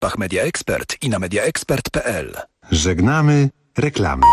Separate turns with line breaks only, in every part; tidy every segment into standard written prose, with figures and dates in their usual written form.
sklepach Media Expert i na mediaexpert.pl.
Żegnamy reklamy.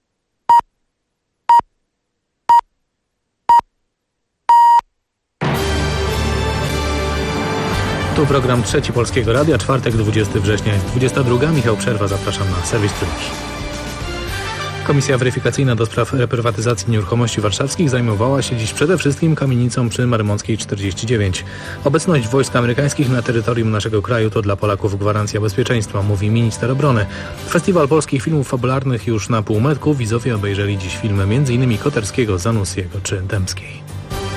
Tu program Trzeci Polskiego Radia, czwartek, 20 września, jest 22. Michał Przerwa, zapraszam na serwis Trójki. Komisja weryfikacyjna do spraw reprywatyzacji nieruchomości warszawskich zajmowała się dziś przede wszystkim kamienicą przy Marymąckiej 49. Obecność wojsk amerykańskich na terytorium naszego kraju to dla Polaków gwarancja bezpieczeństwa, mówi minister obrony. Festiwal polskich filmów fabularnych już na półmetku. Widzowie obejrzeli dziś filmy m.in. Koterskiego, Zanussiego czy Dębskiej.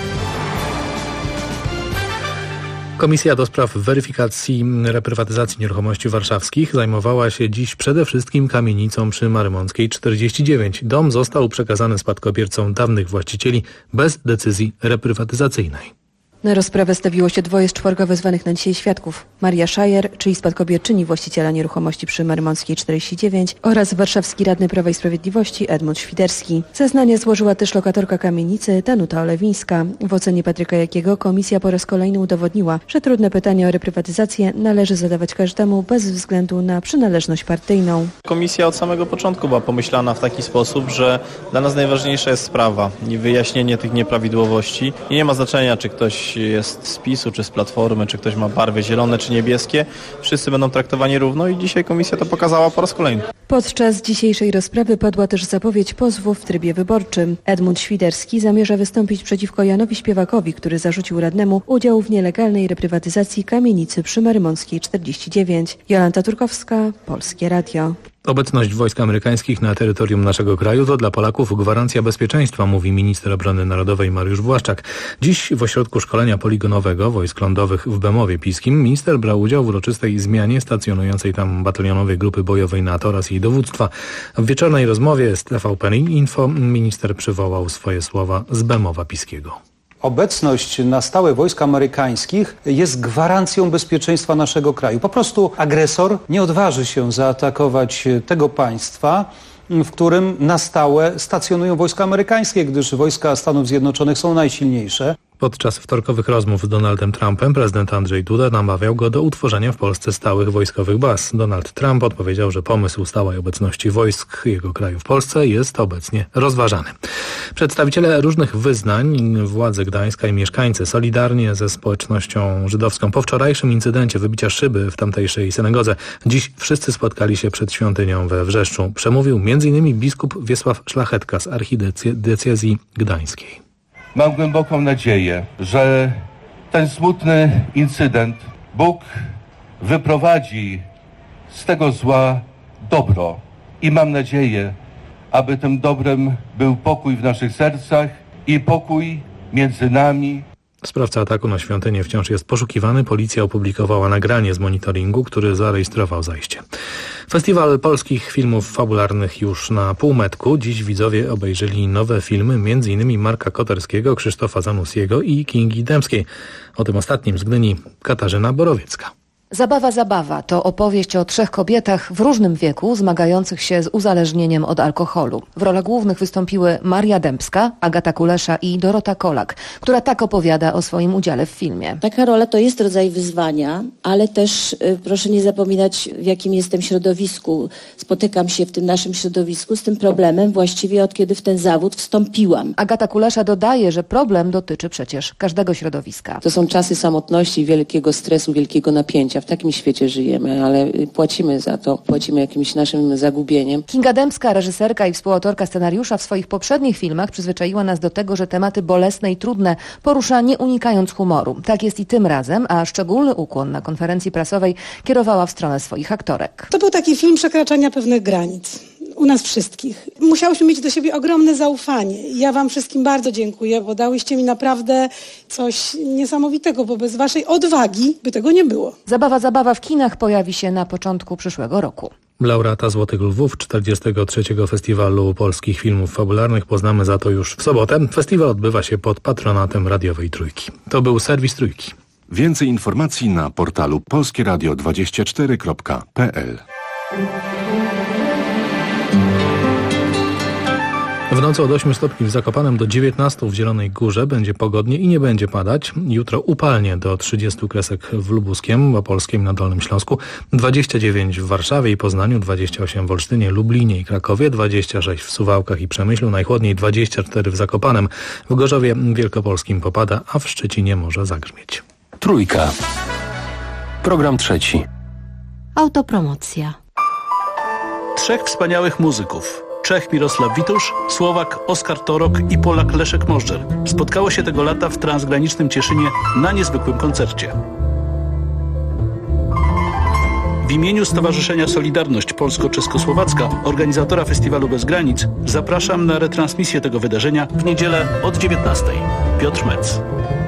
Komisja do spraw weryfikacji reprywatyzacji nieruchomości warszawskich zajmowała się dziś przede wszystkim kamienicą przy Marymąckiej 49. Dom został przekazany spadkobiercom dawnych właścicieli bez decyzji reprywatyzacyjnej.
Na rozprawę stawiło się dwoje z czworga wezwanych na dzisiaj świadków. Maria Szajer, czyli spadkobierczyni właściciela nieruchomości przy Marymąckiej 49 oraz warszawski radny Prawa i Sprawiedliwości Edmund Świderski. Zeznanie złożyła też lokatorka kamienicy Danuta Olewińska. W ocenie Patryka Jakiego komisja po raz kolejny udowodniła, że trudne pytanie o reprywatyzację należy zadawać każdemu bez względu na przynależność partyjną.
Komisja od samego początku była pomyślana w taki sposób, że dla nas najważniejsza jest sprawa i wyjaśnienie tych nieprawidłowości. I nie ma znaczenia, czy ktoś jest z PiS-u, czy z Platformy, czy ktoś ma barwy zielone, czy niebieskie. Wszyscy będą traktowani równo i dzisiaj komisja to pokazała po raz kolejny.
Podczas dzisiejszej rozprawy padła też zapowiedź pozwu w trybie wyborczym. Edmund Świderski zamierza wystąpić przeciwko Janowi Śpiewakowi, który zarzucił radnemu udział w nielegalnej reprywatyzacji kamienicy przy Marymąckiej 49. Jolanta Turkowska, Polskie Radio.
Obecność wojsk amerykańskich na terytorium naszego kraju to dla Polaków gwarancja bezpieczeństwa, mówi minister obrony narodowej Mariusz Błaszczak. Dziś w ośrodku szkolenia poligonowego wojsk lądowych w Bemowie Piskim minister brał udział w uroczystej zmianie stacjonującej tam batalionowej grupy bojowej NATO oraz jej dowództwa. W wieczornej rozmowie z TVP Info minister przywołał swoje słowa z Bemowa Piskiego.
Obecność na stałe wojsk amerykańskich jest gwarancją bezpieczeństwa naszego kraju. Po prostu agresor nie odważy się zaatakować tego państwa, w którym na stałe stacjonują wojska amerykańskie, gdyż wojska Stanów Zjednoczonych są najsilniejsze.
Podczas wtorkowych rozmów z Donaldem Trumpem prezydent Andrzej Duda namawiał go do utworzenia w Polsce stałych wojskowych baz. Donald Trump odpowiedział, że pomysł stałej obecności wojsk jego kraju w Polsce jest obecnie rozważany. Przedstawiciele różnych wyznań, władze Gdańska i mieszkańcy solidarnie ze społecznością żydowską po wczorajszym incydencie wybicia szyby w tamtejszej synagodze dziś wszyscy spotkali się przed świątynią we Wrzeszczu. Przemówił m.in. biskup Wiesław Szlachetka z archidiecezji gdańskiej.
Mam głęboką nadzieję, że ten smutny incydent Bóg wyprowadzi z tego zła dobro. I mam nadzieję, aby tym dobrem był pokój w naszych sercach i pokój między nami.
Sprawca ataku na świątynię wciąż jest poszukiwany. Policja opublikowała nagranie z monitoringu, który zarejestrował zajście. Festiwal polskich filmów fabularnych już na półmetku. Dziś widzowie obejrzeli nowe filmy, m.in. Marka Koterskiego, Krzysztofa Zanussiego i Kingi Dębskiej. O tym ostatnim z Gdyni Katarzyna Borowiecka.
Zabawa to opowieść o trzech kobietach w różnym wieku zmagających się z uzależnieniem od alkoholu. W rolach głównych wystąpiły Maria Dębska, Agata Kulesza i Dorota Kolak, która tak opowiada o swoim udziale w filmie.
Taka rola to jest rodzaj wyzwania, ale też proszę nie zapominać, w jakim jestem środowisku. Spotykam się w tym naszym środowisku z tym problemem właściwie od kiedy w ten zawód wstąpiłam.
Agata Kulesza dodaje, że problem dotyczy przecież każdego środowiska.
To są czasy samotności, wielkiego stresu, wielkiego napięcia. W takim świecie żyjemy, ale płacimy za to, płacimy jakimś naszym zagubieniem.
Kinga Dębska, reżyserka i współautorka scenariusza, w swoich poprzednich filmach przyzwyczaiła nas do tego, że tematy bolesne i trudne porusza nie unikając humoru. Tak jest i tym razem, a szczególny ukłon na konferencji prasowej kierowała w stronę swoich aktorek.
To był taki film przekraczania pewnych granic. U nas wszystkich. Musiałyśmy mieć do siebie ogromne zaufanie. Ja wam wszystkim bardzo dziękuję, bo dałyście mi naprawdę coś niesamowitego, bo bez waszej odwagi by tego nie było.
Zabawa w kinach pojawi się na początku przyszłego roku.
Laureata Złotych Lwów 43. Festiwalu Polskich Filmów Fabularnych poznamy za to już w sobotę. Festiwal odbywa się pod patronatem radiowej Trójki. To był serwis Trójki.
Więcej informacji na portalu polskieradio24.pl.
W nocy od 8 stopni w Zakopanem do 19 w Zielonej Górze będzie pogodnie i nie będzie padać. Jutro upalnie do 30 kresek w Lubuskiem, Opolskiem i na Dolnym Śląsku, 29 w Warszawie i Poznaniu, 28 w Olsztynie, Lublinie i Krakowie, 26 w Suwałkach i Przemyślu, najchłodniej 24 w Zakopanem, w Gorzowie Wielkopolskim popada, a w Szczecinie może zagrzmieć.
Trójka. Program trzeci.
Autopromocja.
Trzech wspaniałych muzyków. Czech Mirosław Witusz, Słowak Oskar Torok i Polak Leszek Możdżer spotkało się tego lata w transgranicznym Cieszynie na niezwykłym koncercie. W imieniu Stowarzyszenia Solidarność Polsko-Czeskosłowacka, organizatora Festiwalu Bez Granic, zapraszam na retransmisję tego wydarzenia w niedzielę od 19:00. Piotr Metz.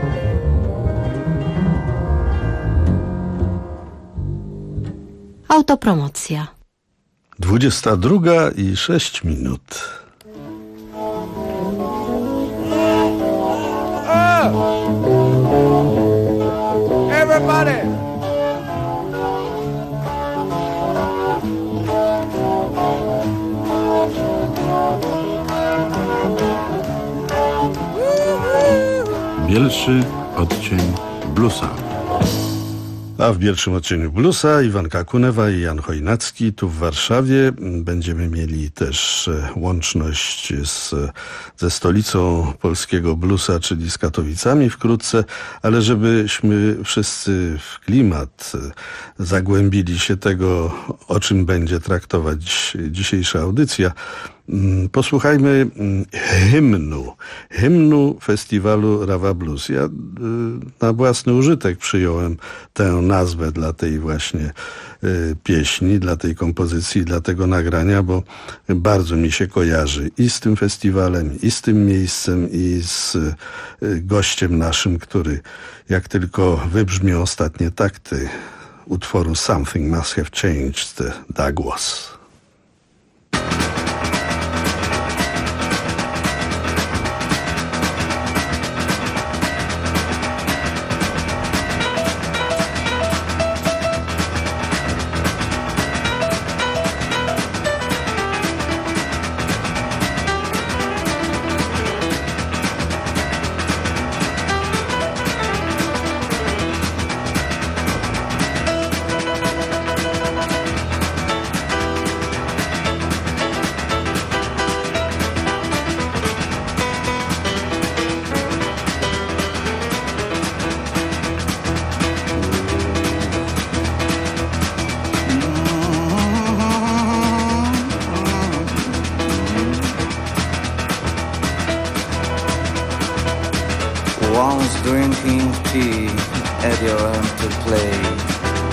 Autopromocja.
22:06.
Everybody!
Bielszy odcień bluesa.
A w pierwszym odcieniu bluesa Iwanka Kunewa i Jan Chojnacki tu w Warszawie. Będziemy mieli też łączność ze stolicą polskiego bluesa, czyli z Katowicami wkrótce, ale żebyśmy wszyscy w klimat zagłębili się tego, o czym będzie traktować dzisiejsza audycja, posłuchajmy hymnu festiwalu Rawa Blues. Ja na własny użytek przyjąłem tę nazwę dla tej właśnie pieśni, dla tej kompozycji, dla tego nagrania, bo bardzo mi się kojarzy i z tym festiwalem, i z tym miejscem, i z gościem naszym, który jak tylko wybrzmią ostatnie takty utworu Something Must Have Changed, Douglas.
Once drinking tea at your empty place,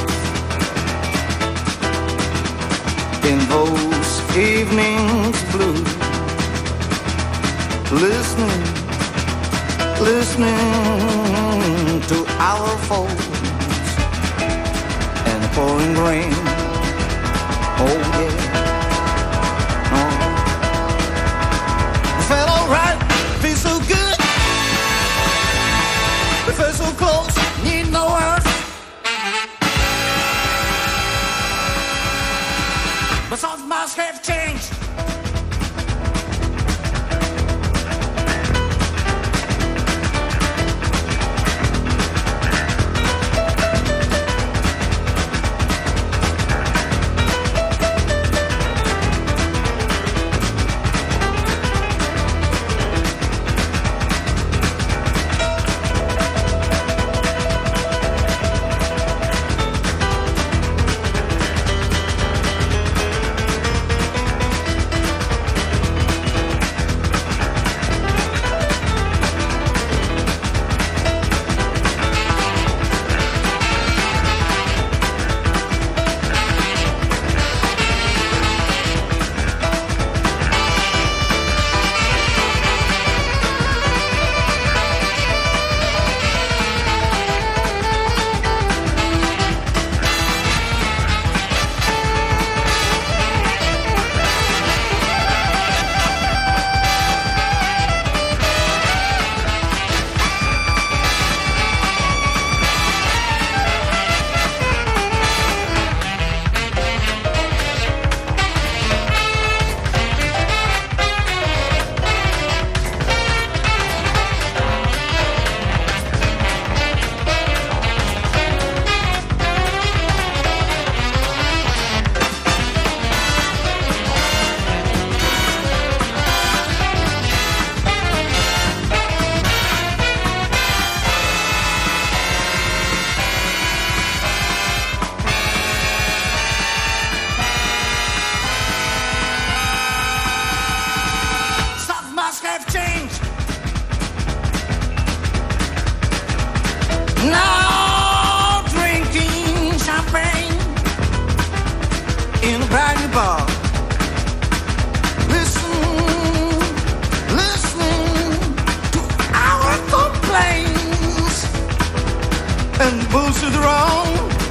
in those evenings blue, listening to our folks and the pouring rain. Oh yeah, oh. Felt alright, feel so good. We feel so close, need no earth. But something must have changed.
in a brand new bar. Listening to our complaints and bullshit wrong.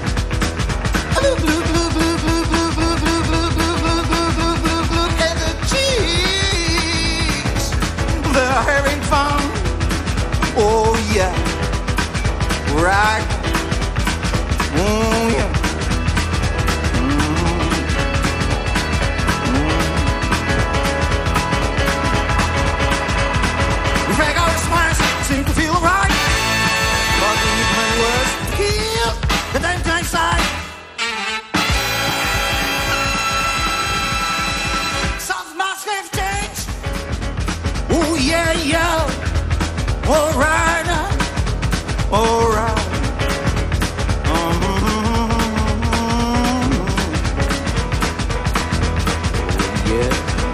And the cheeks, they're having fun. Oh yeah, right. Yeah. We drag our smiles, seem to feel right. But we need many words here, the damn side. Some must have changed. Oh yeah, yeah. Alright, alright. Yeah.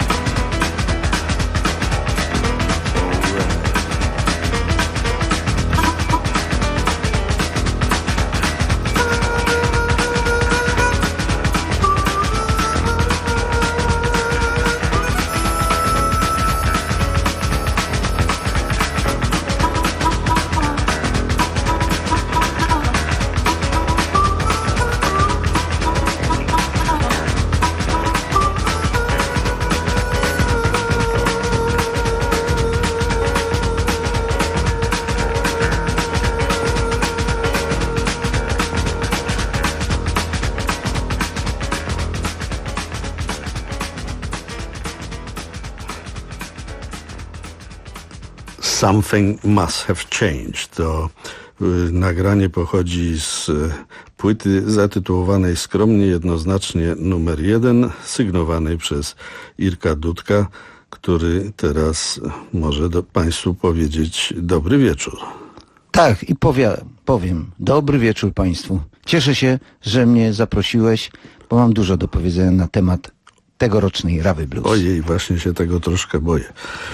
Something Must Have Changed. To nagranie pochodzi z płyty zatytułowanej skromnie, jednoznacznie numer 1, sygnowanej przez Irka Dudka, który teraz może Państwu powiedzieć dobry wieczór.
Tak, i powiem dobry wieczór Państwu. Cieszę się, że mnie zaprosiłeś, bo mam dużo do powiedzenia na temat tegorocznej Rawy Blues.
Ojej, właśnie się tego troszkę boję.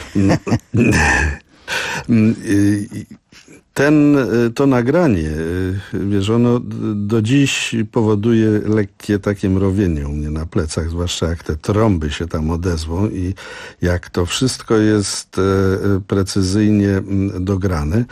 To nagranie, wiesz, ono do dziś powoduje lekkie takie mrowienie u mnie na plecach, zwłaszcza jak te trąby się tam odezwą i jak to wszystko jest precyzyjnie dograne.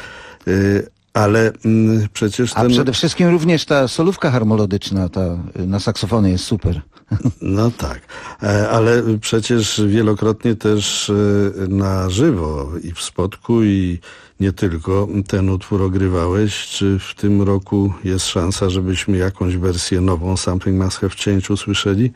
Ale przecież...
A przede wszystkim również ta solówka harmolodyczna, ta na saksofony jest super.
No tak, ale przecież wielokrotnie też na żywo i w Spodku i nie tylko ten utwór ogrywałeś. Czy w tym roku jest szansa, żebyśmy jakąś wersję nową Something Must Have Changed usłyszeli?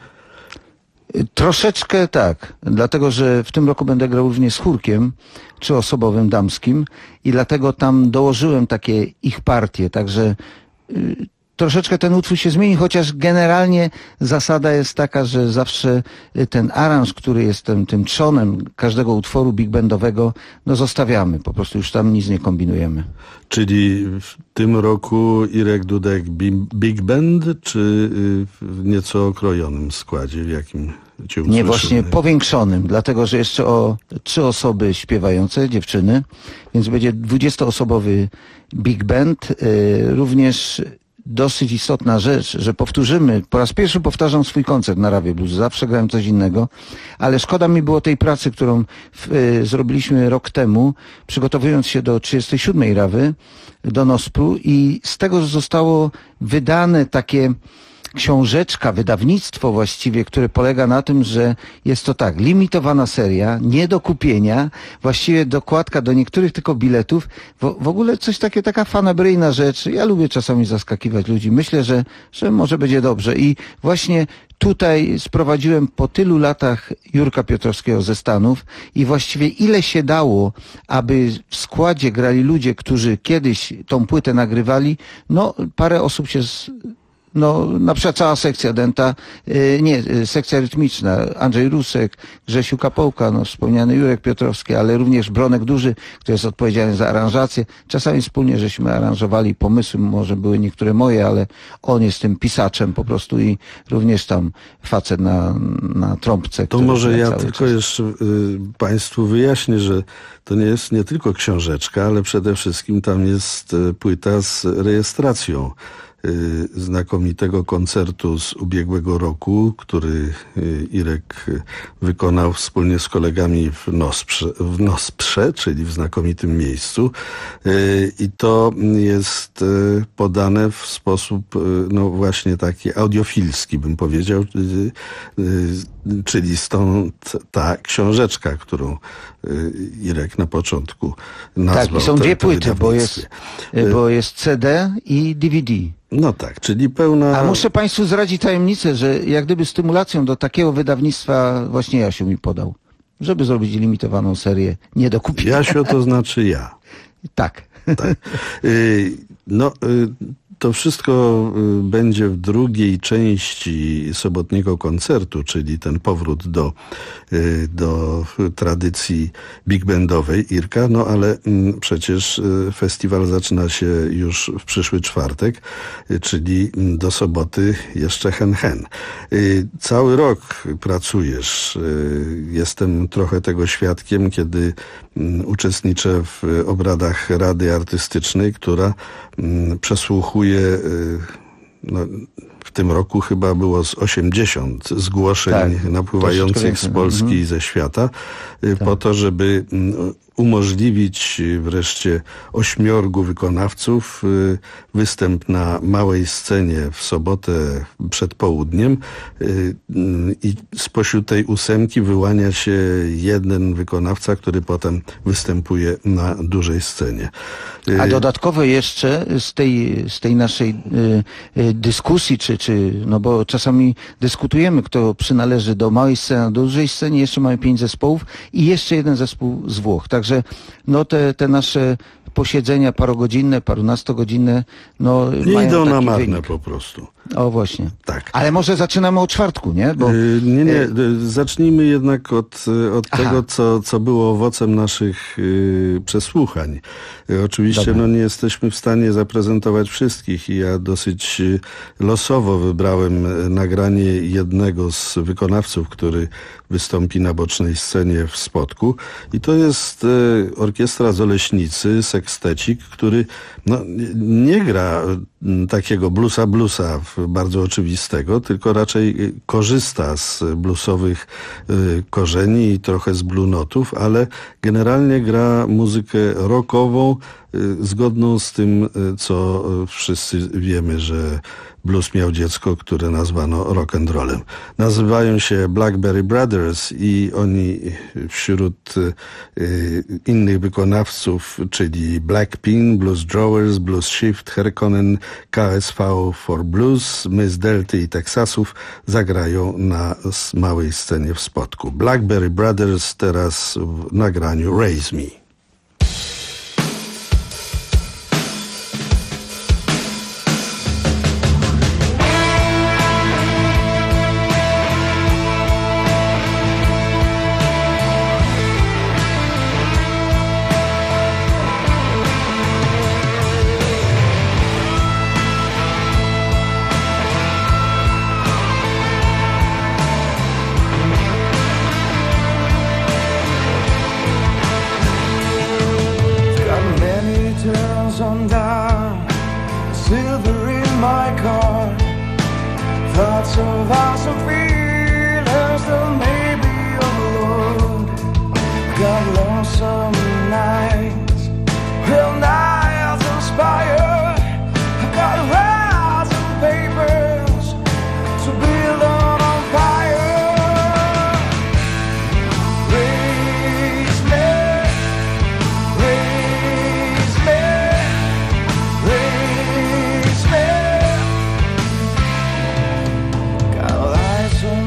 Troszeczkę tak, dlatego że w tym roku będę grał również z chórkiem 3-osobowym damskim i dlatego tam dołożyłem takie ich partie, także troszeczkę ten utwór się zmieni, chociaż generalnie zasada jest taka, że zawsze ten aranż, który jest tym trzonem każdego utworu big bandowego, no zostawiamy, po prostu już tam nic nie kombinujemy.
Czyli w tym roku Irek Dudek big band, czy w nieco okrojonym składzie, w jakim cię usłyszymy?
Nie, właśnie powiększonym, dlatego że jeszcze o 3 osoby śpiewające, dziewczyny, więc będzie 20-osobowy big band, również dosyć istotna rzecz, że powtórzymy, po raz pierwszy powtarzam swój koncert na Rawie Blues, zawsze grałem coś innego, ale szkoda mi było tej pracy, którą zrobiliśmy rok temu, przygotowując się do 37. Rawy, do Nospru i z tego zostało wydane takie książeczka, wydawnictwo właściwie, które polega na tym, że jest to tak, limitowana seria, nie do kupienia, właściwie dokładka do niektórych tylko biletów, w ogóle coś takie, taka fanaberyjna rzecz. Ja lubię czasami zaskakiwać ludzi. Myślę, że może będzie dobrze i właśnie tutaj sprowadziłem po tylu latach Jurka Piotrowskiego ze Stanów i właściwie ile się dało, aby w składzie grali ludzie, którzy kiedyś tą płytę nagrywali, no parę osób się no, na przykład cała sekcja dęta, sekcja rytmiczna, Andrzej Rusek, Grzesiu Kapołka, no, wspomniany Jurek Piotrowski, ale również Bronek Duży, który jest odpowiedzialny za aranżację. Czasami wspólnie żeśmy aranżowali, pomysły może były niektóre moje, ale on jest tym pisaczem po prostu i również tam facet na trąbce.
To może ja tylko jeszcze Państwu wyjaśnię, że to nie jest nie tylko książeczka, ale przede wszystkim tam jest płyta z rejestracją znakomitego koncertu z ubiegłego roku, który Irek wykonał wspólnie z kolegami w Nosprze, czyli w znakomitym miejscu. I to jest podane w sposób no właśnie taki audiofilski, bym powiedział, czyli stąd ta książeczka, którą Irek na początku nazwał.
Tak, i są dwie płyty, bo jest CD i DVD.
No tak, czyli pełna...
A muszę Państwu zdradzić tajemnicę, że jak gdyby stymulacją do takiego wydawnictwa właśnie Jasiu mi podał, żeby zrobić limitowaną serię nie do kupienia.
Jasio to znaczy ja.
Tak.
Tak. To wszystko będzie w drugiej części sobotniego koncertu, czyli ten powrót do tradycji big bandowej Irka, no ale przecież festiwal zaczyna się już w przyszły czwartek, czyli do soboty jeszcze hen. Cały rok pracujesz. Jestem trochę tego świadkiem, kiedy uczestniczę w obradach Rady Artystycznej, która przesłuchuje, w tym roku chyba było z 80 zgłoszeń napływających z Polski i ze świata, po to, żeby umożliwić wreszcie 8 wykonawców występ na małej scenie w sobotę przed południem i spośród tej 8 wyłania się jeden wykonawca, który potem występuje na dużej scenie.
A dodatkowo jeszcze z tej naszej dyskusji, no bo czasami dyskutujemy, kto przynależy do małej sceny, do dużej sceny, jeszcze mamy 5 zespołów i jeszcze jeden zespół z Włoch. Także no te nasze posiedzenia parogodzinne, parunastogodzinne, no
nie idą na marne po prostu.
O właśnie.
Tak.
Ale może zaczynamy od czwartku, nie? Bo...
Nie. Zacznijmy jednak od tego, co było owocem naszych przesłuchań. Oczywiście nie jesteśmy w stanie zaprezentować wszystkich i ja dosyć losowo wybrałem nagranie jednego z wykonawców, który wystąpi na bocznej scenie w Spodku. I to jest orkiestra z Oleśnicy, sekstecik, który nie gra takiego bluesa bardzo oczywistego, tylko raczej korzysta z bluesowych korzeni i trochę z blue notów, ale generalnie gra muzykę rockową, zgodną z tym, co wszyscy wiemy, że blues miał dziecko, które nazwano rock and rollem. Nazywają się Blackberry Brothers i oni wśród innych wykonawców, czyli Blackpin, Blues Drawers, Blues Shift, Herkonen, KSV for Blues, My z Delty i Teksasów zagrają na małej scenie w Spodku. Blackberry Brothers teraz w nagraniu Raise Me.
Got lights on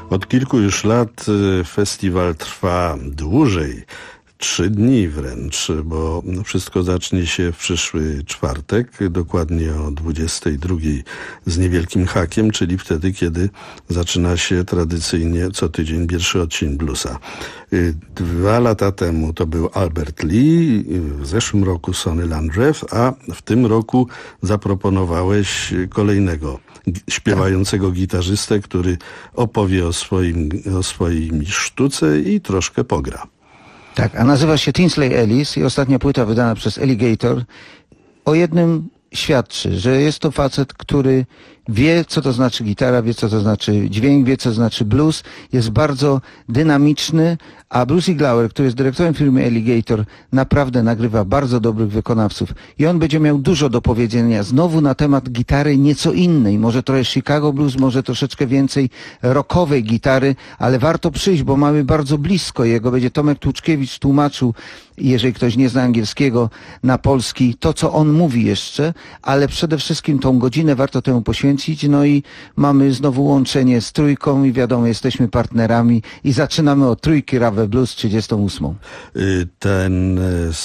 Od kilku już lat festiwal trwa dłużej. 3 dni wręcz, bo wszystko zacznie się w przyszły czwartek, dokładnie o 22 z niewielkim hakiem, czyli wtedy, kiedy zaczyna się tradycyjnie co tydzień pierwszy odcinek bluesa. 2 lata temu to był Albert Lee, w zeszłym roku Sonny Landreth, a w tym roku zaproponowałeś kolejnego śpiewającego gitarzystę, który opowie o swojej sztuce i troszkę pogra.
Tak, a nazywa się Tinsley Ellis i ostatnia płyta wydana przez Alligator o jednym świadczy, że jest to facet, który wie, co to znaczy gitara, wie, co to znaczy dźwięk, wie, co to znaczy blues, jest bardzo dynamiczny, a Bruce Iglauer, który jest dyrektorem firmy Alligator, naprawdę nagrywa bardzo dobrych wykonawców i on będzie miał dużo do powiedzenia znowu na temat gitary nieco innej, może trochę Chicago Blues, może troszeczkę więcej rockowej gitary, ale warto przyjść, bo mamy bardzo blisko jego. Będzie Tomek Tłuczkiewicz tłumaczył, jeżeli ktoś nie zna angielskiego, na polski to, co on mówi jeszcze, ale przede wszystkim tą godzinę warto temu poświęcić. No i mamy znowu łączenie z Trójką i wiadomo, jesteśmy partnerami i zaczynamy od Trójki Rave Blues 38.
Ten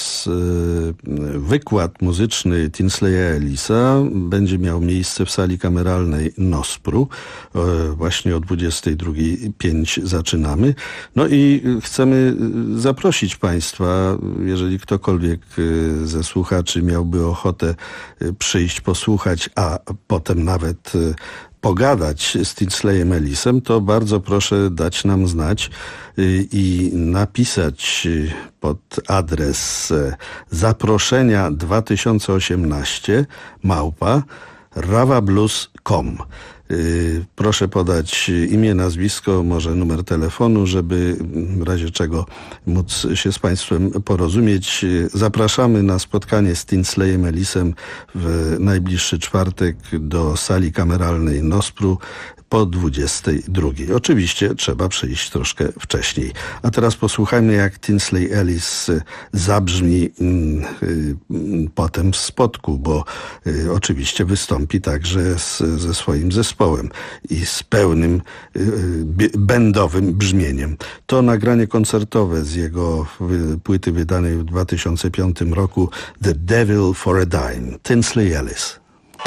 wykład muzyczny Tinsleya Ellisa będzie miał miejsce w sali kameralnej Nospru. Właśnie o 22:05 zaczynamy. No i chcemy zaprosić Państwa, jeżeli ktokolwiek ze słuchaczy miałby ochotę przyjść, posłuchać, a potem nawet pogadać z Tinsleyem Ellisem, to bardzo proszę dać nam znać i napisać pod adres zaproszenia 2018 @ravablues.com. Proszę podać imię, nazwisko, może numer telefonu, żeby w razie czego móc się z Państwem porozumieć. Zapraszamy na spotkanie z Tinsleyem Ellisem w najbliższy czwartek do sali kameralnej Nospru po 22:00. Oczywiście trzeba przyjść troszkę wcześniej. A teraz posłuchajmy, jak Tinsley Ellis zabrzmi potem w spotku, bo oczywiście wystąpi także ze swoim zespołem i z pełnym bendowym brzmieniem. To nagranie koncertowe z jego płyty wydanej w 2005 roku The Devil for a Dime. Tinsley Ellis.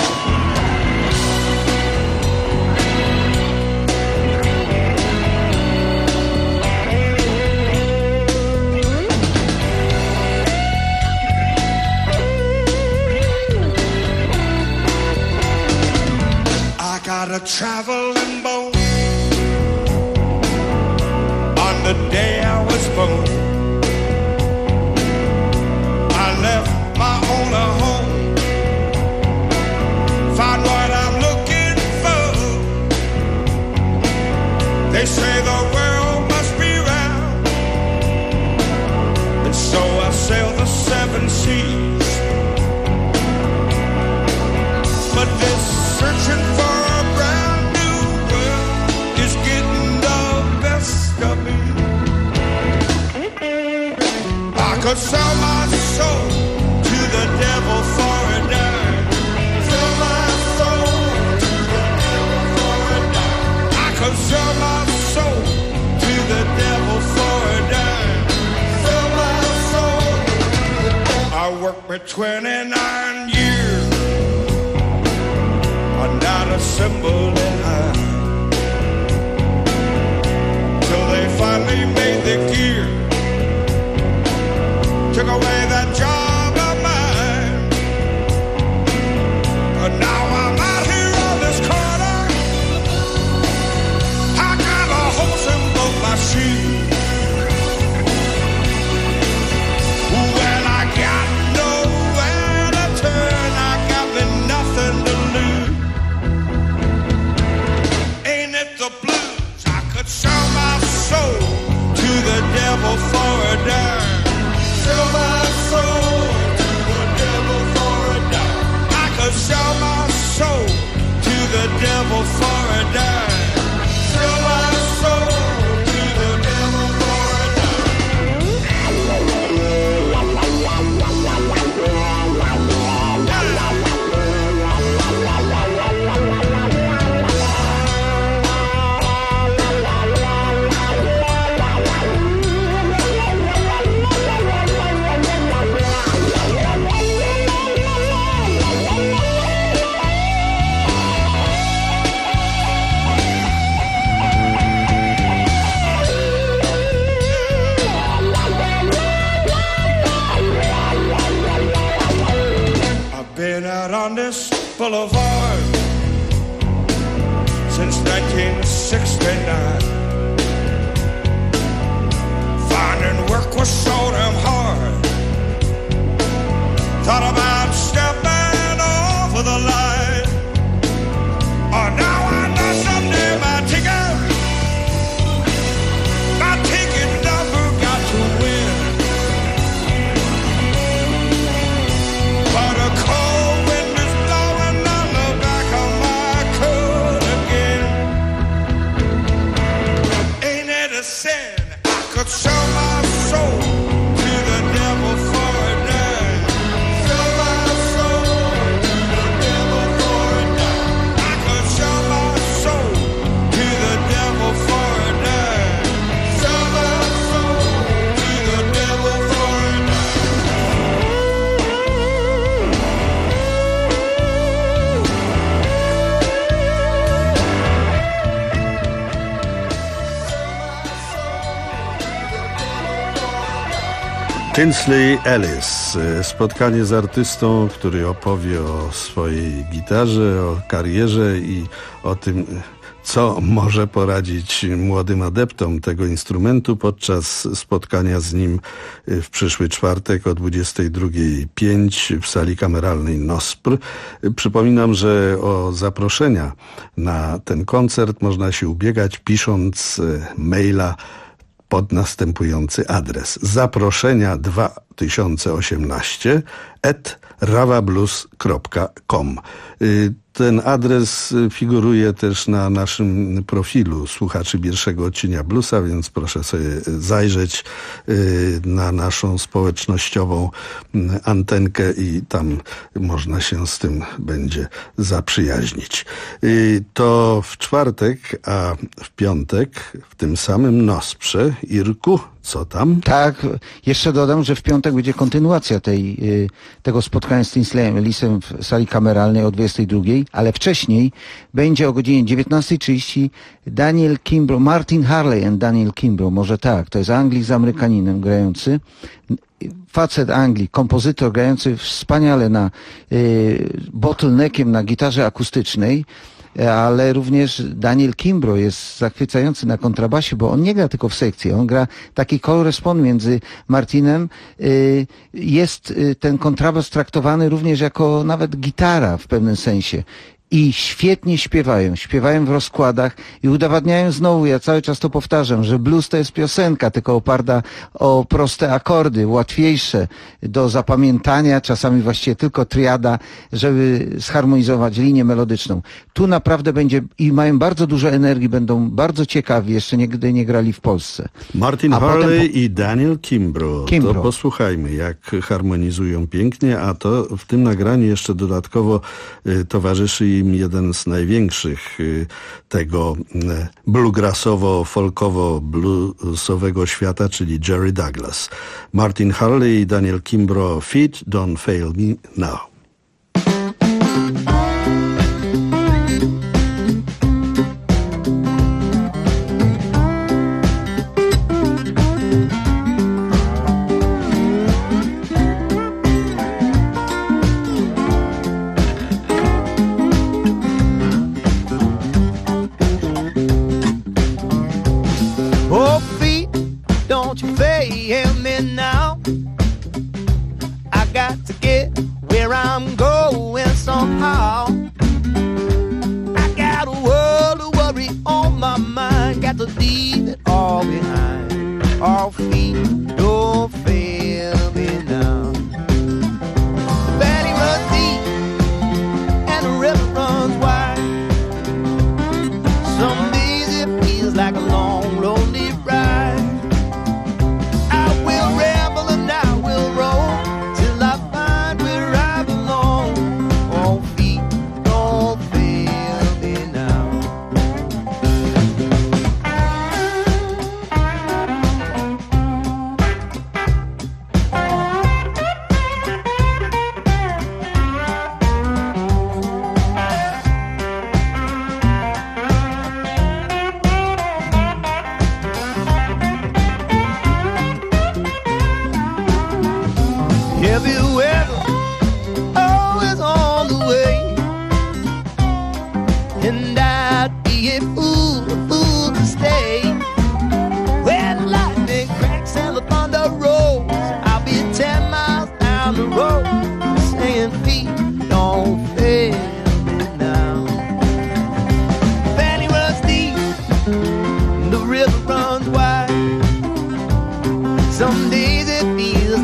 A traveling boat on the day I was born. I left my own home, found what I'm looking for. They say the world must be round, and so I sailed the 7 seas. But this searching for I could sell my soul to the devil for a dime. Sell my soul to the devil for a dime. I could sell my soul to the devil for a dime. Sell my soul to the devil. I worked for 29 years. I'm not a symbol in high. Till they finally made the gear. Took away that job of mine. But now I'm out here on this corner. I got a horse in both my shoes. When I got nowhere to turn, I got me nothing to lose. Boulevard since 1969. Finding work was so damn hard. Thought about stepping over the line. Oh, now I know someday my ticket number got to win. But a cold wind is blowing on the back of my coat again. Ain't it a sin? I could sell my soul to the devil for a dime. Sell my soul to the devil for a dime. I could sell my soul to the devil for a dime. Sell my soul to the devil for a dime.
Tinsley Ellis. Spotkanie z artystą, który opowie o swojej gitarze, o karierze i o tym, co może poradzić młodym adeptom tego instrumentu podczas spotkania z nim w przyszły czwartek o 22:05 w sali kameralnej NOSPR. Przypominam, że o zaproszenia na ten koncert można się ubiegać pisząc maila pod następujący adres: zaproszenia 2018@ravablues.com. Ten adres figuruje też na naszym profilu słuchaczy pierwszego odcienia Bluesa, więc proszę sobie zajrzeć na naszą społecznościową antenkę i tam można się z tym będzie zaprzyjaźnić. To w czwartek, a w piątek w tym samym Nosprze. Irku, co tam?
Tak, jeszcze dodam, że w piątek będzie kontynuacja tego spotkania z Tinsleyem Ellisem w sali kameralnej o 22:00, ale wcześniej będzie o godzinie 19:30 Daniel Kimbrough, Martin Harley and Daniel Kimbrough, może tak, to jest Anglik z Amerykaninem grający, facet Anglik, kompozytor grający wspaniale na bottleneckiem na gitarze akustycznej, ale również Daniel Kimbrough jest zachwycający na kontrabasie, bo on nie gra tylko w sekcji, on gra taki korespond między Martinem. Jest ten kontrabas traktowany również jako nawet gitara w pewnym sensie. I świetnie śpiewają w rozkładach i udowadniają znowu, ja cały czas to powtarzam, że blues to jest piosenka, tylko oparta o proste akordy, łatwiejsze do zapamiętania, czasami właściwie tylko triada, żeby zharmonizować linię melodyczną. Tu naprawdę będzie i mają bardzo dużo energii, będą bardzo ciekawi, jeszcze nigdy nie grali w Polsce.
Martin Harley i Daniel Kimbrough. To posłuchajmy, jak harmonizują pięknie, a to w tym nagraniu jeszcze dodatkowo towarzyszy im jeden z największych tego bluegrassowo-folkowo-bluesowego świata, czyli Jerry Douglas. Martin Harley i Daniel Kimbrough, Feet Don't Fail Me Now.
I'm going somehow. I got a world of worry on my mind. Got to leave it all behind. All feet don't fail me now. The valley runs deep and the river runs wide. Some days it feels like a long, lonely ride. I will ramble and I will roll till I find where I belong. All feet don't fail me now.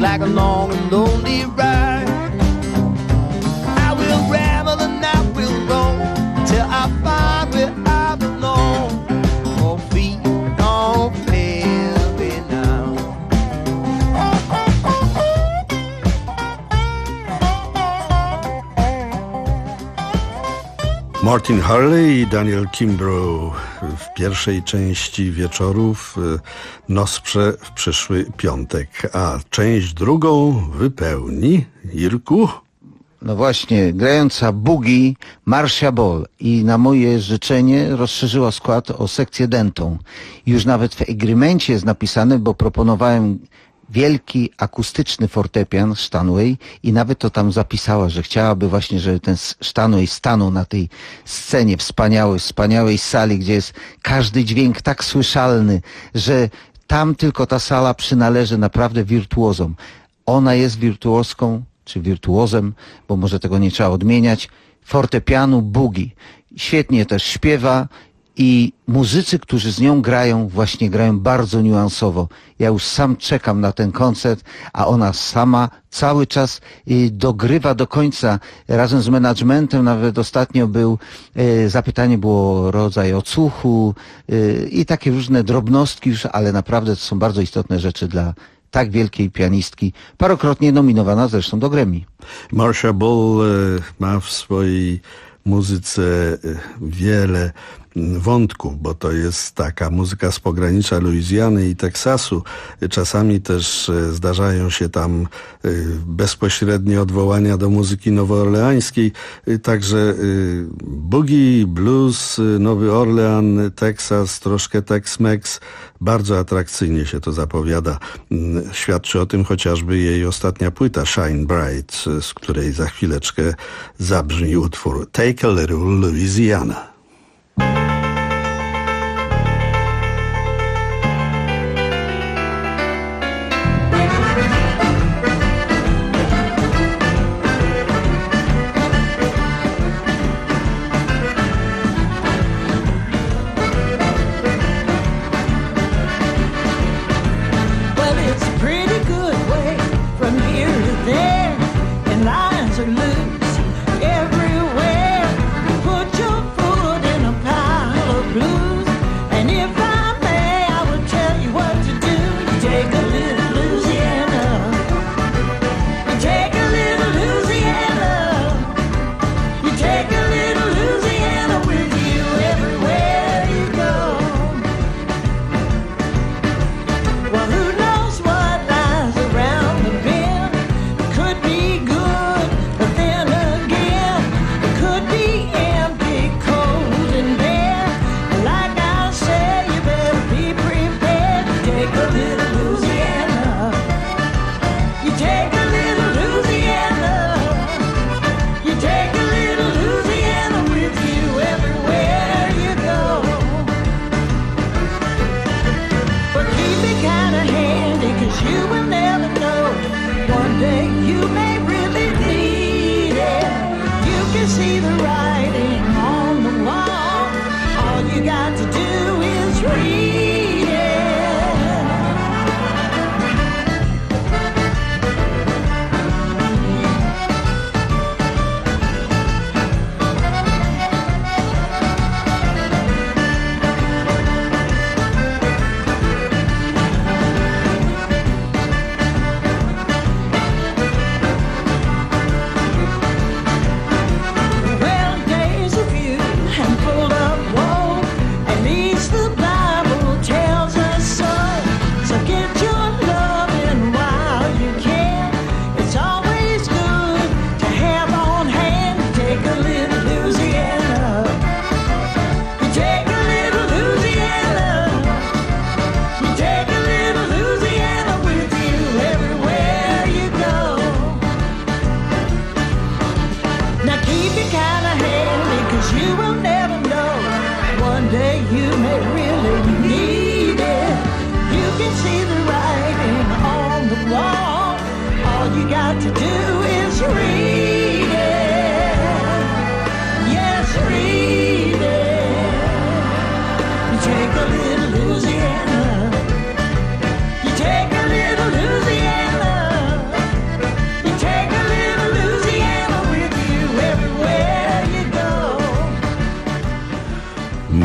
like a long and lonely ride. I will ramble and I will roam till I find where I belong. Oh, feet don't fail me now.
Martin Hurley i Daniel Kimbrough w pierwszej części wieczorów Nosprze w przyszły piątek, a część drugą wypełni Irku.
No właśnie, grająca boogie Marcia Ball i na moje życzenie rozszerzyła skład o sekcję dentą. Już nawet w agreemencie jest napisane, bo proponowałem wielki akustyczny fortepian Steinway i nawet to tam zapisała, że chciałaby właśnie, żeby ten Steinway stanął na tej scenie wspaniałej sali, gdzie jest każdy dźwięk tak słyszalny, że tam tylko ta sala przynależy naprawdę wirtuozom. Ona jest wirtuozką, czy wirtuozem, bo może tego nie trzeba odmieniać, fortepianu boogie. Świetnie też śpiewa i muzycy, którzy z nią grają, właśnie grają bardzo niuansowo. Ja już sam czekam na ten koncert, a ona sama cały czas dogrywa do końca razem z managementem. Nawet ostatnio zapytanie było rodzaj odsłuchu i takie różne drobnostki już, ale naprawdę to są bardzo istotne rzeczy dla tak wielkiej pianistki, parokrotnie nominowana zresztą do Grammy.
Marcia Ball ma w swojej muzyce wiele wątków, bo to jest taka muzyka z pogranicza Luizjany i Teksasu. Czasami też zdarzają się tam bezpośrednie odwołania do muzyki nowoorleańskiej. Także boogie, blues, Nowy Orlean, Teksas, troszkę Tex-Mex. Bardzo atrakcyjnie się to zapowiada. Świadczy o tym chociażby jej ostatnia płyta Shine Bright, z której za chwileczkę zabrzmi utwór Take a Little Louisiana.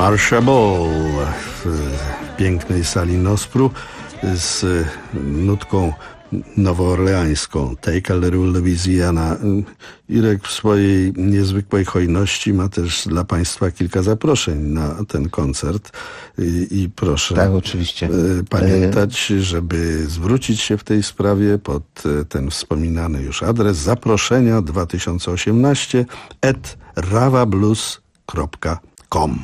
Marsha Ball w pięknej sali Nospru z nutką nowoorleańską Take a Little Louisiana. Irek w swojej niezwykłej hojności ma też dla Państwa kilka zaproszeń na ten koncert i proszę
tak, oczywiście.
Pamiętać, żeby zwrócić się w tej sprawie pod ten wspominany już adres zaproszenia 2018@ravablues.com.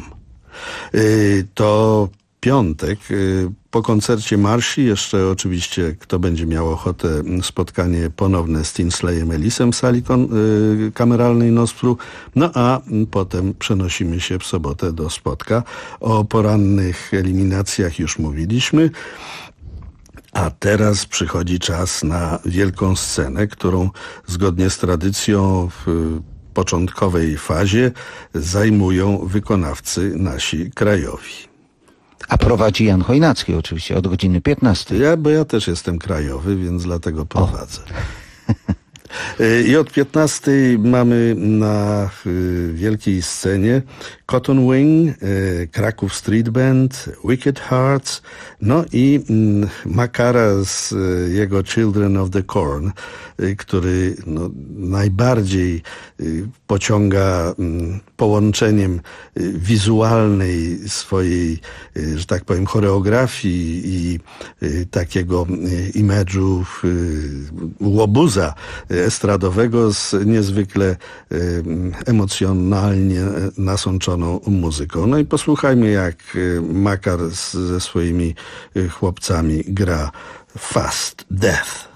To piątek. Po koncercie Marsi jeszcze oczywiście, kto będzie miał ochotę, spotkanie ponowne z Tinsleyem Ellisem w sali kameralnej Nospru. No a potem przenosimy się w sobotę do Spodka. O porannych eliminacjach już mówiliśmy. A teraz przychodzi czas na wielką scenę, którą zgodnie z tradycją w początkowej fazie zajmują wykonawcy nasi krajowi.
A prowadzi Jan Chojnacki oczywiście od godziny 15.
Bo ja też jestem krajowy, więc dlatego prowadzę. I od 15 mamy na wielkiej scenie Cotton Wing, Kraków Street Band, Wicked Hearts, no i Makara z jego Children of the Corn, który najbardziej pociąga połączeniem wizualnej swojej, że tak powiem, choreografii i takiego imidżu łobuza estradowego z niezwykle emocjonalnie nasączoną muzyką. No i posłuchajmy, jak Makar ze swoimi chłopcami gra Fast Death.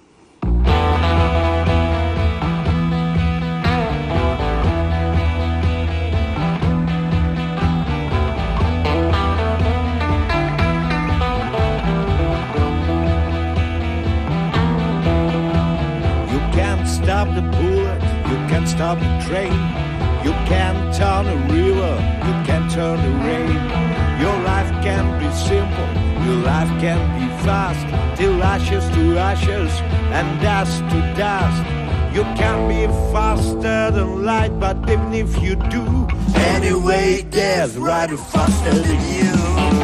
Stop the bullet, you can't stop the train. You can't turn a river, you can't turn the rain. Your life can be simple, your life can be fast. Till ashes to ashes and dust to dust. You can be faster than light, but even if you do, anyway, death rides faster than you.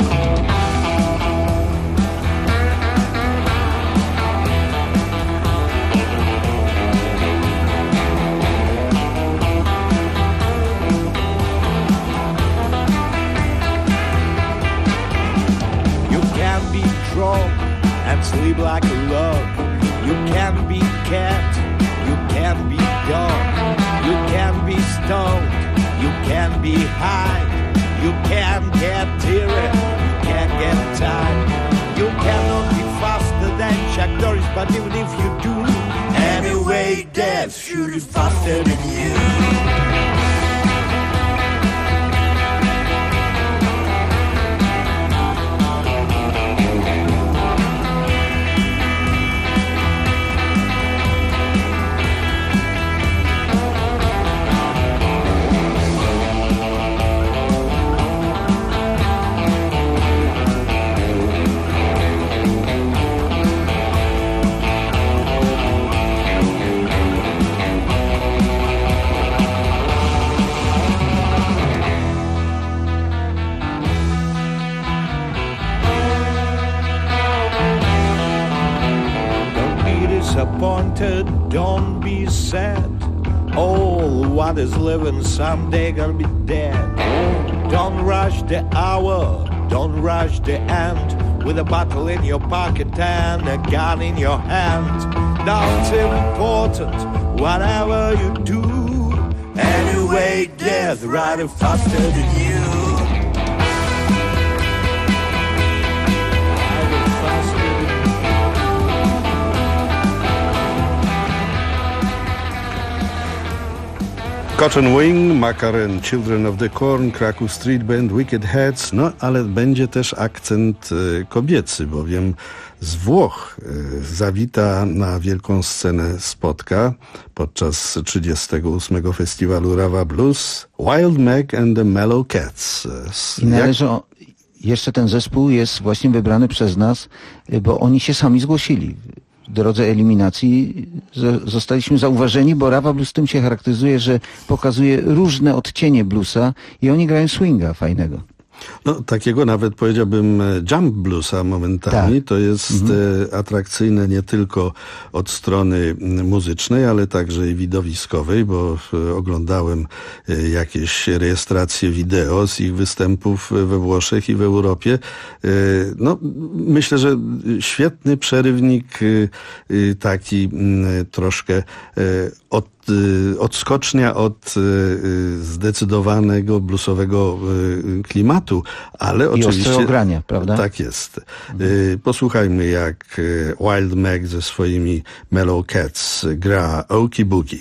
And sleep like a log. You can be cat, you can be dog. You can be stoned, you can be high. You can get teary, you can get tired. You cannot be faster than Chuck Norris, but even if you do, anyway, death should be faster than you. Disappointed, don't be sad. All what is living someday gonna be dead. Don't rush the hour, don't rush the end. With a bottle in your pocket and a gun in your hand. Not important, whatever you do. Anyway, death riding faster than you.
Cotton Wing, Makar and Children of the Corn, Kraków Street Band, Wicked Hearts, no ale będzie też akcent kobiecy, bowiem z Włoch zawita na wielką scenę Spodka podczas 38. festiwalu Rava Blues Wild Meg and the Mellow Cats.
I należy jeszcze ten zespół jest właśnie wybrany przez nas, bo oni się sami zgłosili. drodze eliminacji zostaliśmy zauważeni, bo Rawa Blues tym się charakteryzuje, że pokazuje różne odcienie bluesa i oni grają swinga fajnego.
No, takiego nawet powiedziałbym jump bluesa momentami. Tak. To jest atrakcyjne nie tylko od strony muzycznej, ale także i widowiskowej, bo oglądałem jakieś rejestracje wideo z ich występów we Włoszech i w Europie. No, myślę, że świetny przerywnik, taki troszkę odskocznia od zdecydowanego bluesowego klimatu, ale
i
oczywiście...
ostrego grania, prawda?
Tak jest. Posłuchajmy, jak Wild Mag ze swoimi Mellow Cats gra Okie Boogie.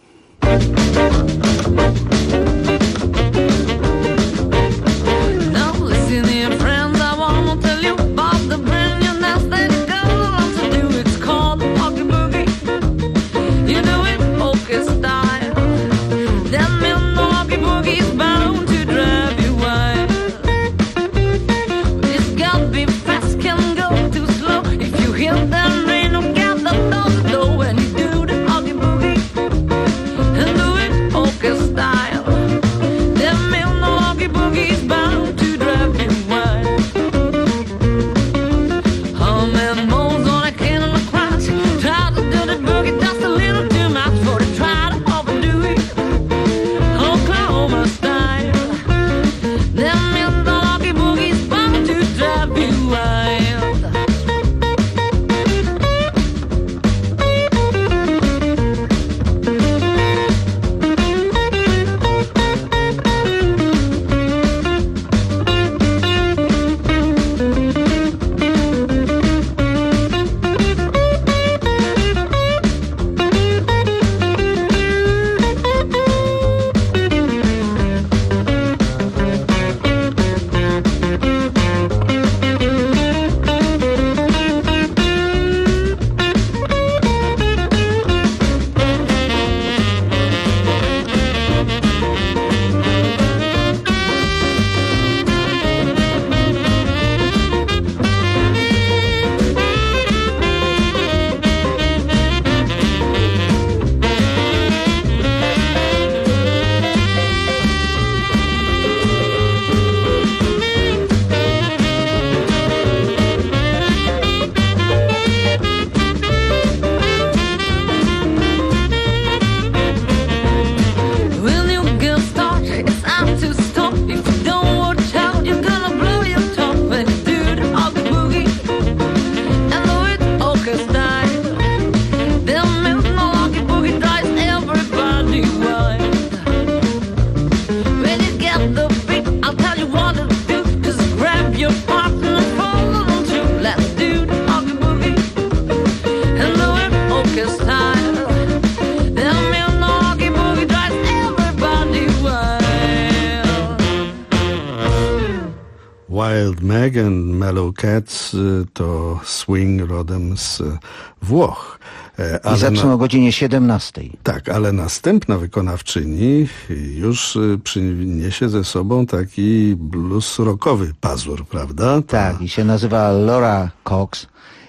Wild Mag and Mellow Cats to swing rodem z Włoch.
I zaczną o godzinie 17.
Tak, ale następna wykonawczyni już przyniesie ze sobą taki blues rockowy pazur, prawda?
Tak, i się nazywa Laura Cox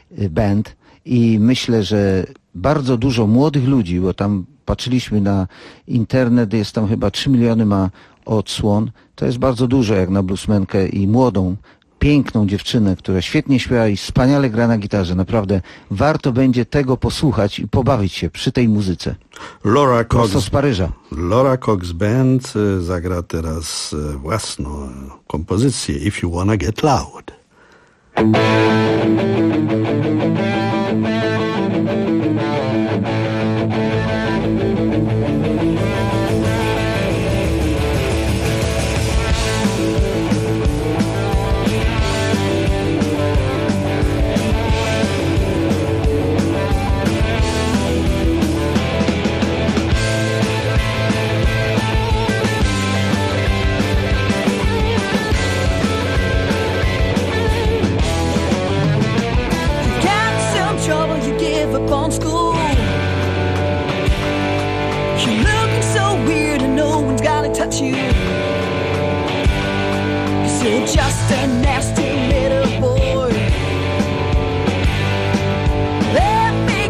Band i myślę, że bardzo dużo młodych ludzi, bo tam patrzyliśmy na internet, jest tam chyba 3 miliony ma odsłon. To jest bardzo dużo jak na bluesmenkę i młodą, piękną dziewczynę, która świetnie śpiewa i wspaniale gra na gitarze. Naprawdę warto będzie tego posłuchać i pobawić się przy tej muzyce.
Laura Cox
z Paryża.
Laura Cox Band zagra teraz własną kompozycję If You Wanna Get Loud.
Just a nasty little boy. Let me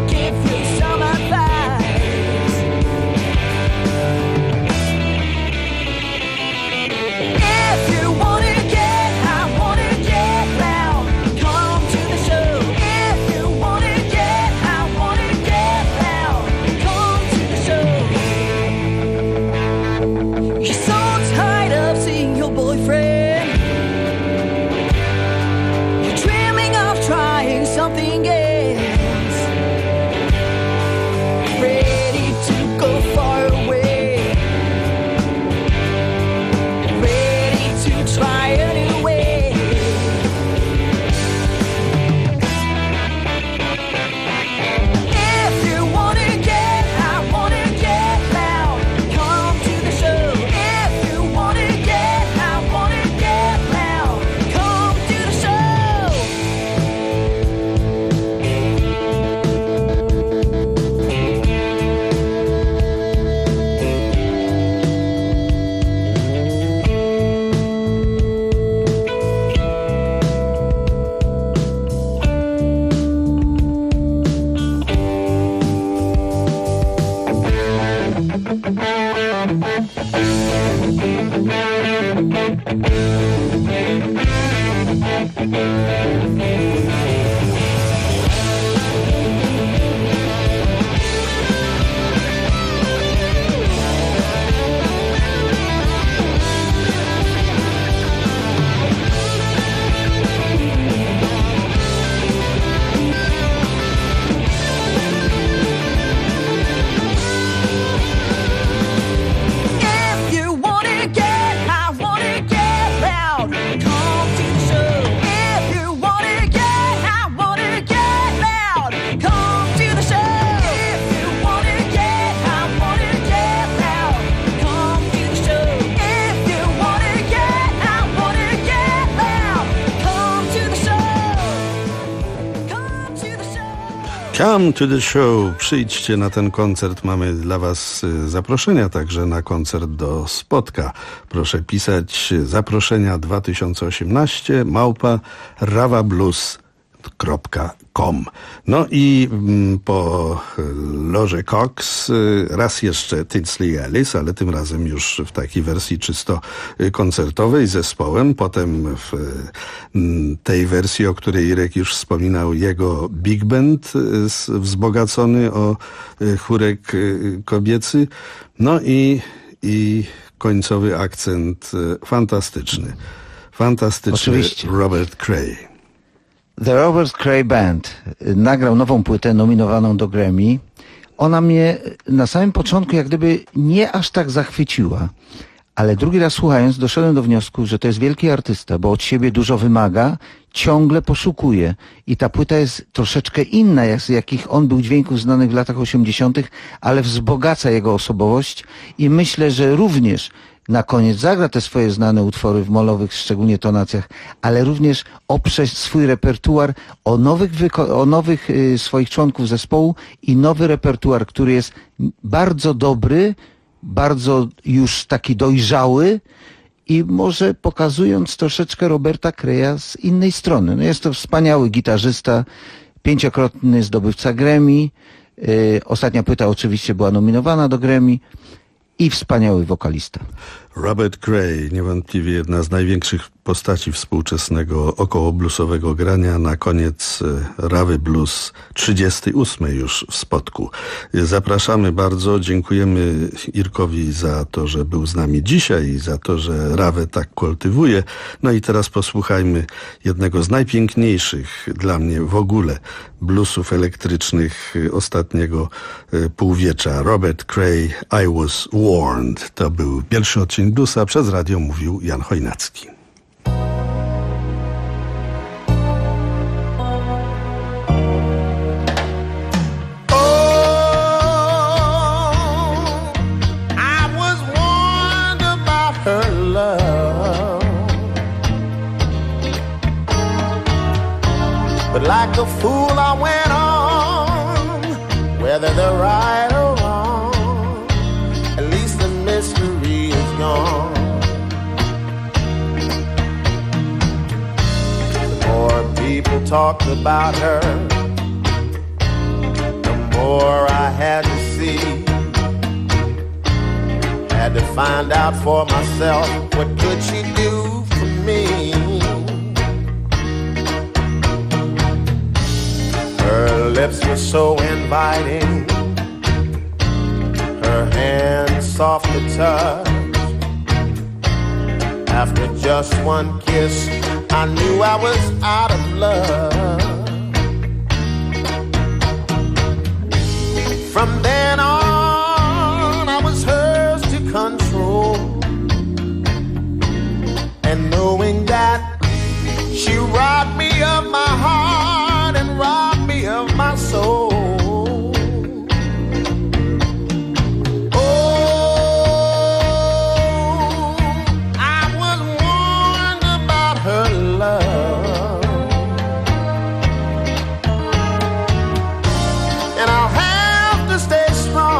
Come to the show, przyjdźcie na ten koncert, mamy dla was zaproszenia także na koncert do Spotka. Proszę pisać zaproszenia 2018 @ravablues.com. No i po loże Cox raz jeszcze Tinsley Ellis, ale tym razem już w takiej wersji czysto koncertowej zespołem. Potem w tej wersji, o której Irek już wspominał, jego big band wzbogacony o chórek kobiecy. No i końcowy akcent fantastyczny.
Oczywiście.
Robert Cray.
The Robert Cray Band nagrał nową płytę nominowaną do Grammy. Ona mnie na samym początku jak gdyby nie aż tak zachwyciła, ale drugi raz słuchając doszedłem do wniosku, że to jest wielki artysta, bo od siebie dużo wymaga, ciągle poszukuje i ta płyta jest troszeczkę inna, z jakich on był dźwięków znanych w latach 80., ale wzbogaca jego osobowość i myślę, że również na koniec zagra te swoje znane utwory w molowych, szczególnie tonacjach, ale również oprze swój repertuar o nowych swoich członków zespołu i nowy repertuar, który jest bardzo dobry, bardzo już taki dojrzały i może pokazując troszeczkę Roberta Craya z innej strony. No jest to wspaniały gitarzysta, 5-krotny zdobywca Grammy, ostatnia płyta oczywiście była nominowana do Grammy i wspaniały wokalista.
Robert Cray, niewątpliwie jedna z największych postaci współczesnego okołobluesowego grania. Na koniec Rawy Blues 38 już w Spodku. Zapraszamy bardzo, dziękujemy Irkowi za to, że był z nami dzisiaj i za to, że Rawę tak kultywuje. No i teraz posłuchajmy jednego z najpiękniejszych dla mnie w ogóle bluesów elektrycznych ostatniego półwiecza. Robert Cray, I Was Warned. To był pierwszy odcinek Bluesa, przez radio mówił Jan Chojnacki.
But like a fool I went on, whether they're right or wrong, at least the mystery is gone. The more people talked about her, the more I had to see. Had to find out for myself, what could she do for me? Her lips were so inviting, her hands soft to touch. After just one kiss, I knew I was out of love. From then on, I was hers to control. And knowing that she robbed me of my heart and robbed me of my soul. Oh, I was warned about her love, and I'll have to stay strong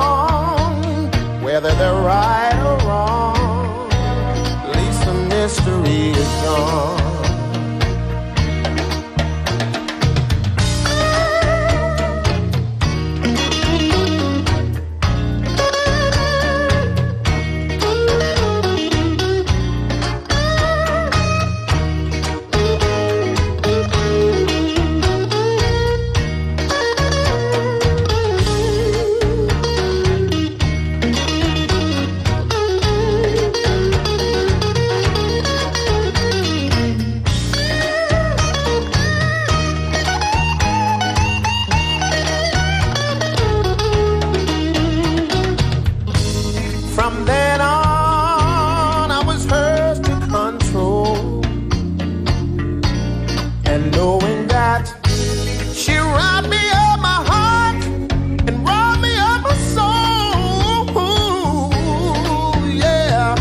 And knowing that she robbed me of my heart and robbed me of my soul, yeah.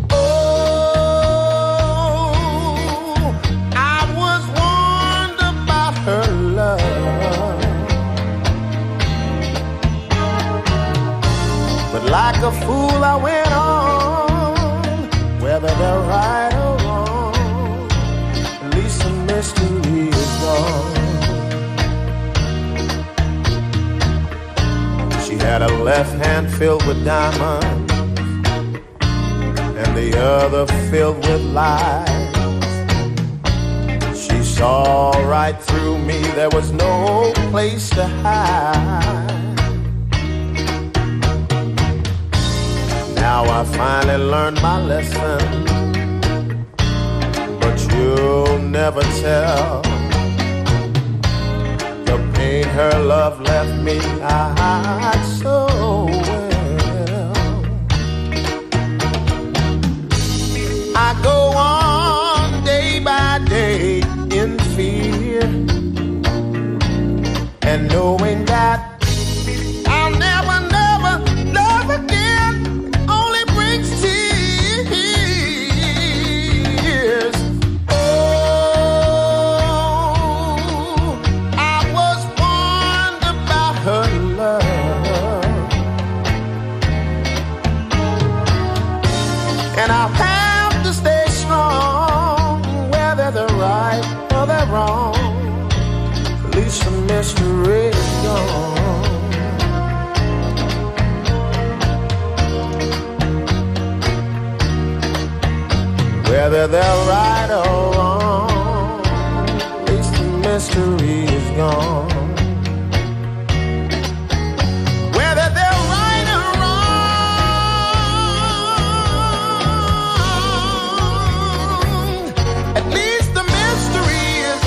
Oh, I was warned about her love, but like a fool I went on, whether they're right or wrong, at least the mystery is gone. She had a left hand filled with diamonds and the other filled with lies. She saw right through me, there was no place to hide. Now I finally learned my lesson, but you'll never tell the pain her love left me. I hide so well. I go on day by day in fear, and knowing that I'll never, never love again only brings tears. Oh, I was warned about her love, and I'll have to stay strong, whether they're right or they're wrong. At least the mystery is gone. Whether they're right or wrong, at least the mystery is gone. Whether they're right or wrong, at least the mystery is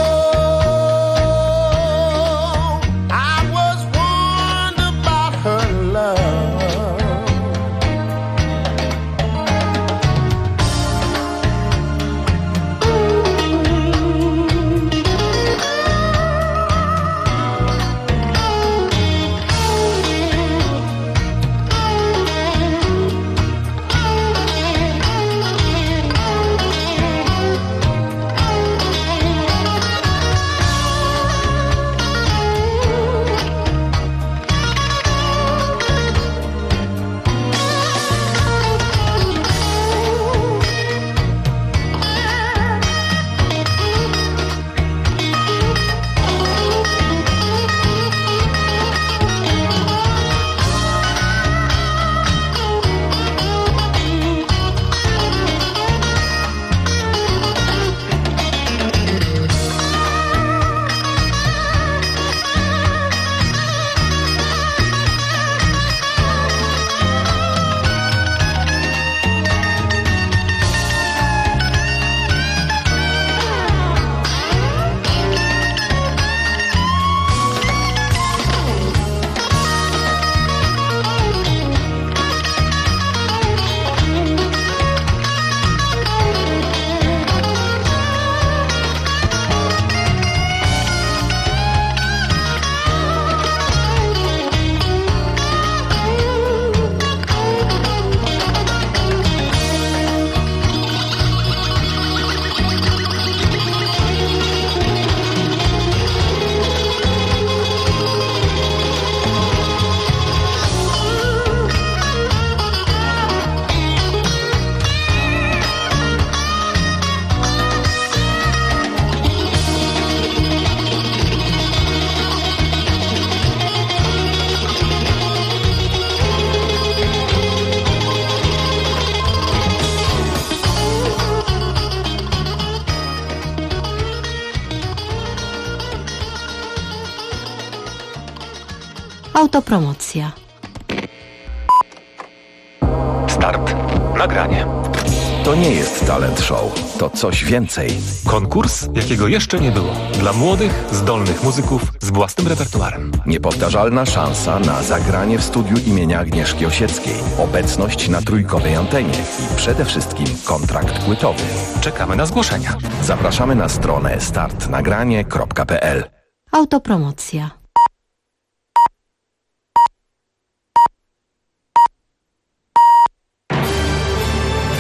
gone. I was warned about her love,
Autopromocja.
Start. Nagranie.
To nie jest talent show, to coś więcej.
Konkurs, jakiego jeszcze nie było. Dla młodych, zdolnych muzyków z własnym repertuarem.
Niepowtarzalna szansa na zagranie w studiu imienia Agnieszki Osieckiej. Obecność na trójkowej antenie i przede wszystkim kontrakt płytowy.
Czekamy na zgłoszenia.
Zapraszamy na stronę startnagranie.pl.
Autopromocja.